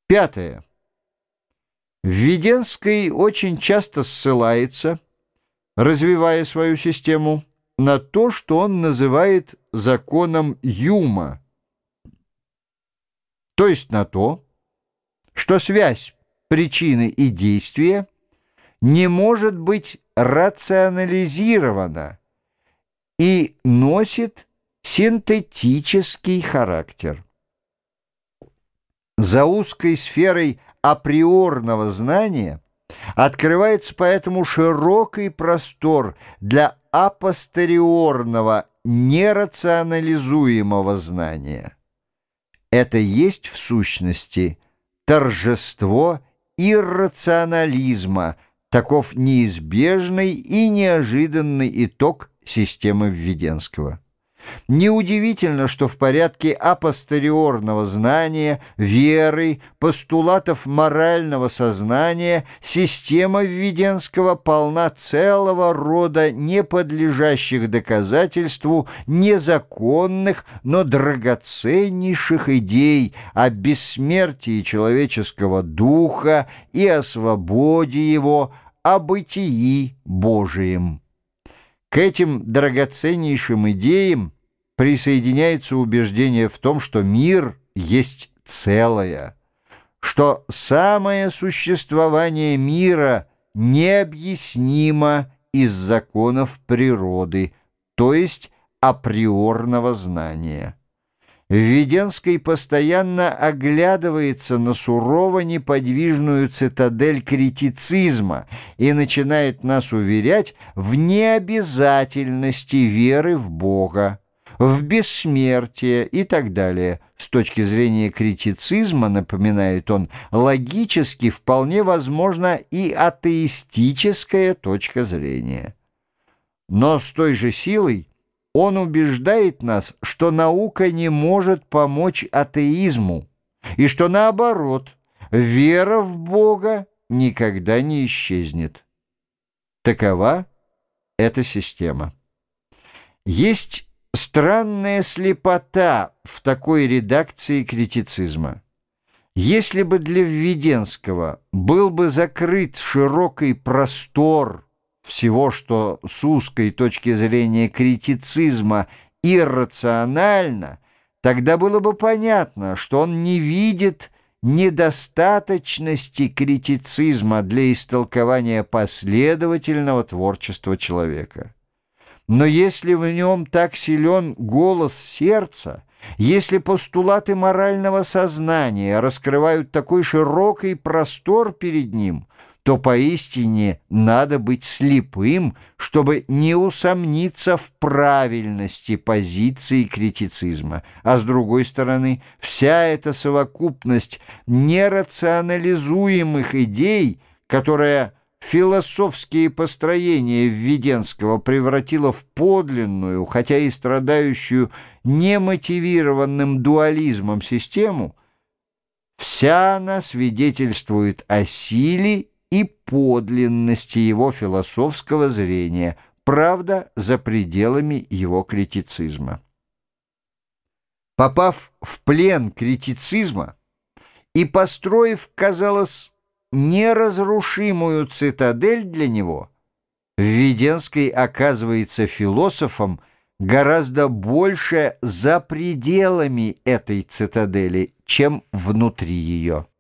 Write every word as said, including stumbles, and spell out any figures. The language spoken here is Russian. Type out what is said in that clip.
Пятое. Введенский очень часто ссылается, развивая свою систему, на то, что он называет законом Юма, то есть на то, что связь причины и действия не может быть рационализирована и носит синтетический характер. За узкой сферой априорного знания открывается поэтому широкий простор для апостериорного нерационализуемого знания. Это есть в сущности торжество иррационализма, таков неизбежный и неожиданный итог системы Введенского. Неудивительно, что в порядке апостериорного знания, веры, постулатов морального сознания система Введенского полна целого рода неподлежащих доказательству незаконных, но драгоценнейших идей о бессмертии человеческого духа и о свободе его, о бытии Божием. К этим драгоценнейшим идеям присоединяется убеждение в том, что мир есть целое, что самое существование мира необъяснимо из законов природы, то есть априорного знания. Введенский постоянно оглядывается на сурово неподвижную цитадель критицизма и начинает нас уверять в необязательности веры в Бога, в бессмертие и так далее. С точки зрения критицизма, напоминает он, логически вполне возможна и атеистическая точка зрения. Но с той же силой он убеждает нас, что наука не может помочь атеизму, и что, наоборот, вера в Бога никогда не исчезнет. Такова эта система. Есть странная слепота в такой редакции критицизма. Если бы для Введенского был бы закрыт широкий простор всего, что с узкой точки зрения критицизма иррационально, тогда было бы понятно, что он не видит недостаточности критицизма для истолкования последовательного творчества человека. Но если в нем так силен голос сердца, если постулаты морального сознания раскрывают такой широкий простор перед ним, то поистине надо быть слепым, чтобы не усомниться в правильности позиции критицизма. А с другой стороны, вся эта совокупность нерационализуемых идей, которая философские построения Введенского превратила в подлинную, хотя и страдающую немотивированным дуализмом систему, вся она свидетельствует о силе и подлинности его философского зрения, правда, за пределами его критицизма. Попав в плен критицизма и построив, казалось, неразрушимую цитадель для него, Введенский оказывается философом гораздо больше за пределами этой цитадели, чем внутри ее.